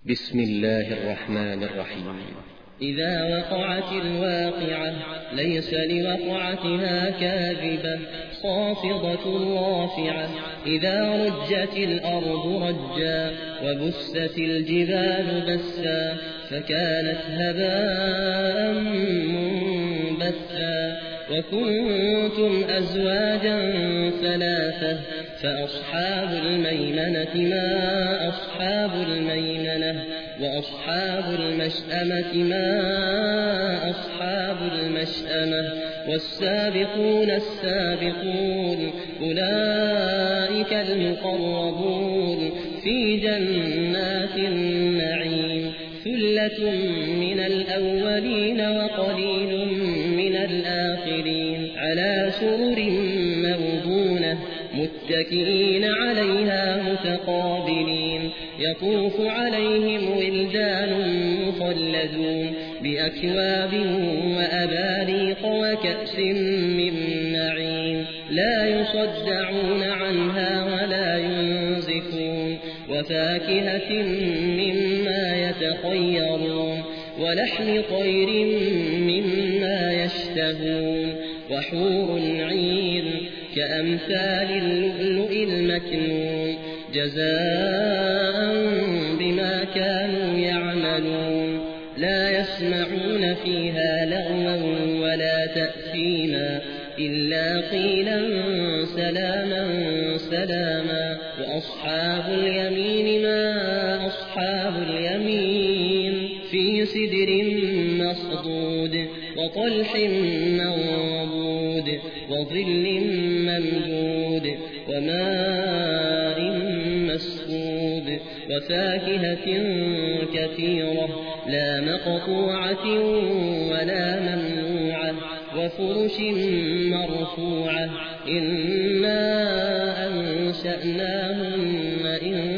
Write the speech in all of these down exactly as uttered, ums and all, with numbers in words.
بسم الله الرحمن الرحيم. إذا وقعت الواقعة ليس لوقعتها كاذبة خافضة رافعة إذا رجت الأرض رجا وبست الجبال بسا فكانت هباء منبثا وكنتم أزواجا ثلاثة فأصحاب الميمنة ما أصحاب الميمنة وأصحاب المشأمة ما أصحاب المشأمة والسابقون السابقون أولئك المقربون في جنات النعيم ثلة من الأولين وقليل من الآخرين على سرر موضونة متكئين عليها متقابلين يطوف عليهم ولدان مخلدون بأكواب وأباريق وكأس من معين لا يصدعون عنها ولا ينزفون وفاكهة مما يتخيرون ولحم طير مما يشتهون وحور عين كأمثال اللؤلؤ المكنون جزاء بما كانوا يعملون لا يسمعون فيها لغوا ولا تأثيما إلا قيلا سلاما سلاما وأصحاب اليمين ما أصحاب اليمين في سدر مصضود وطلح منضود وظل ممدود وماء مسكوب وفاكهة كثيرة لا مقطوعة ولا ممنوعة وفرش مرفوعة إنا أنشأناهن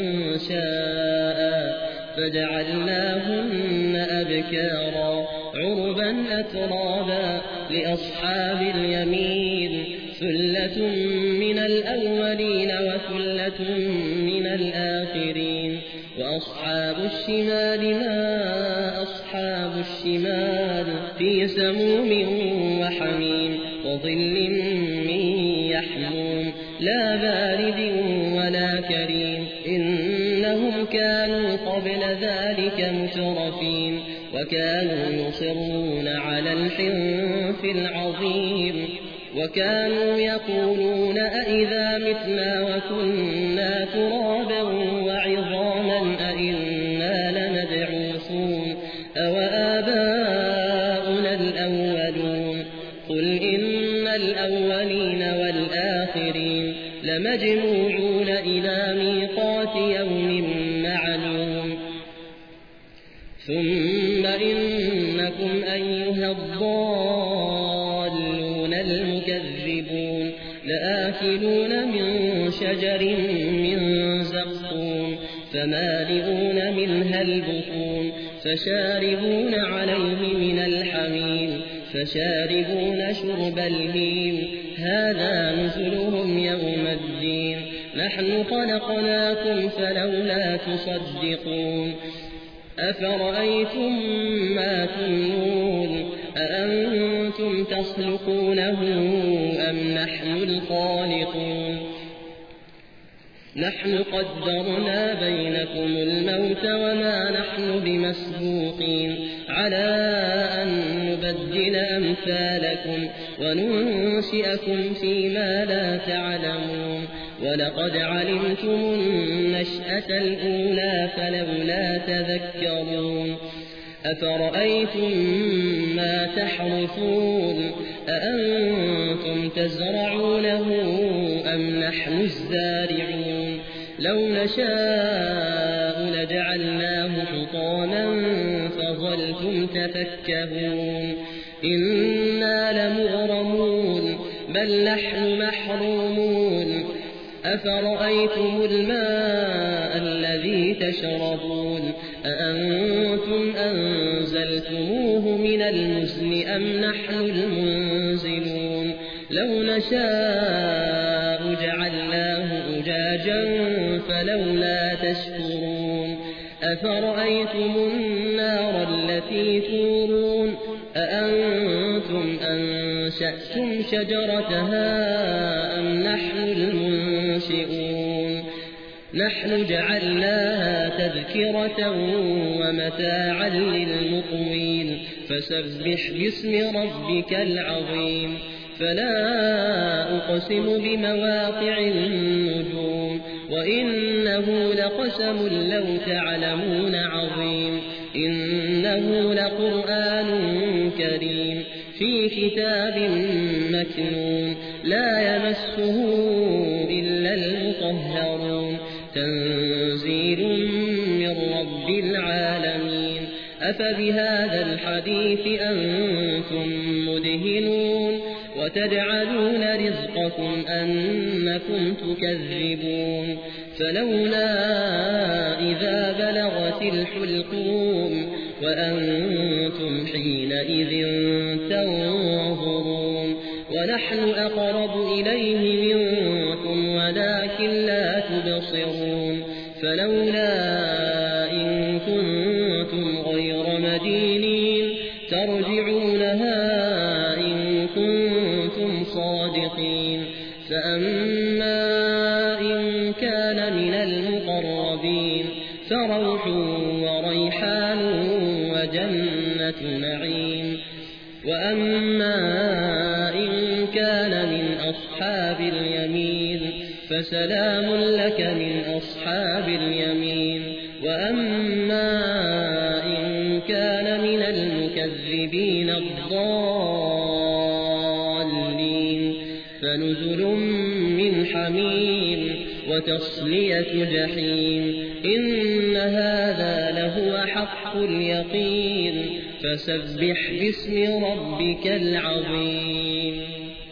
إنشاء فجعلناهن أبكارا عربا أترابا لأصحاب اليمين ثلة من الأولين وثلة من الآخرين وأصحاب الشمال ما أصحاب الشمال في سموم وحميم وظل من يحموم لا بارد ولا كريم إنهم كانوا قبل ذلك مترفين وكانوا يصرون على الحنث العظيم وكانوا يقولون أئذا متنا وكنا ترابا وعظاما أئنا لمبعوثون أو آباؤنا الأولون قل إن الأولين والآخرين لمجموعون إلى ميقات يوم معلوم ثم إنكم أيها الضالون المكذبون لآكلون من شجر من زقوم فمالئون منها البطون فشاربون عليه من الحميم فشاربون شرب الهيم هذا نزلهم يوم الدين نحن خلقناكم فلولا تصدقون أفرأيتم ما تمنون أأنتم تخلقونه أم نحن الخالقون نحن قدرنا بينكم الموت وما نحن بمسبوقين على أن نبدل أمثالكم وننشئكم فيما لا تعلمون ولقد علمتم النشأة الأولى فلولا تذكرون أفرأيتم ما تحرثون أأنتم تزرعونه أم نحن الزارعون لو نشاء لجعلناه حطاما فظلتم تفكهون إنا لمغرمون بل نحن محرومون أفرأيتم الماء الذي تشربون أأنتم أنزلتموه من المزن أم نحن المنزلون لو نشاء جعلناه أجاجا فلولا تشكرون أفرأيتم النار التي تورون أأنتم أنشأتم شجرتها أم نحن المنشئون نحن جعلناها تذكرة ومتاعا للمقوين فسبح باسم ربك العظيم فلا أقسم بمواقع النجوم وإنه لقسم لو تعلمون عظيم إنه لقرآن كريم في كتاب مكنون لا يمسه إلا المطهرون تنزيل من رب العالمين أفبهذا الحديث أنتم مدهنون وتجعلون رزقكم أنكم تكذبون فلولا إذا بلغت الحلقوم وأنتم حينئذ تنظرون ونحن أقرب إليه منكم ولكن لا تبصرون فلولا إن كنتم غير مدينين ترجعونها إن كنتم صادقين فأما إن كان من المقربين فروح وريحان وجنة نعيم وأما إن كان من أصحاب اليمين فسلام لك من أصحاب اليمين وأما إن كان من المكذبين الضالين فنزل من حميم وتصلية جحيم إن هذا لهو حق اليقين فسبح باسم ربك العظيم.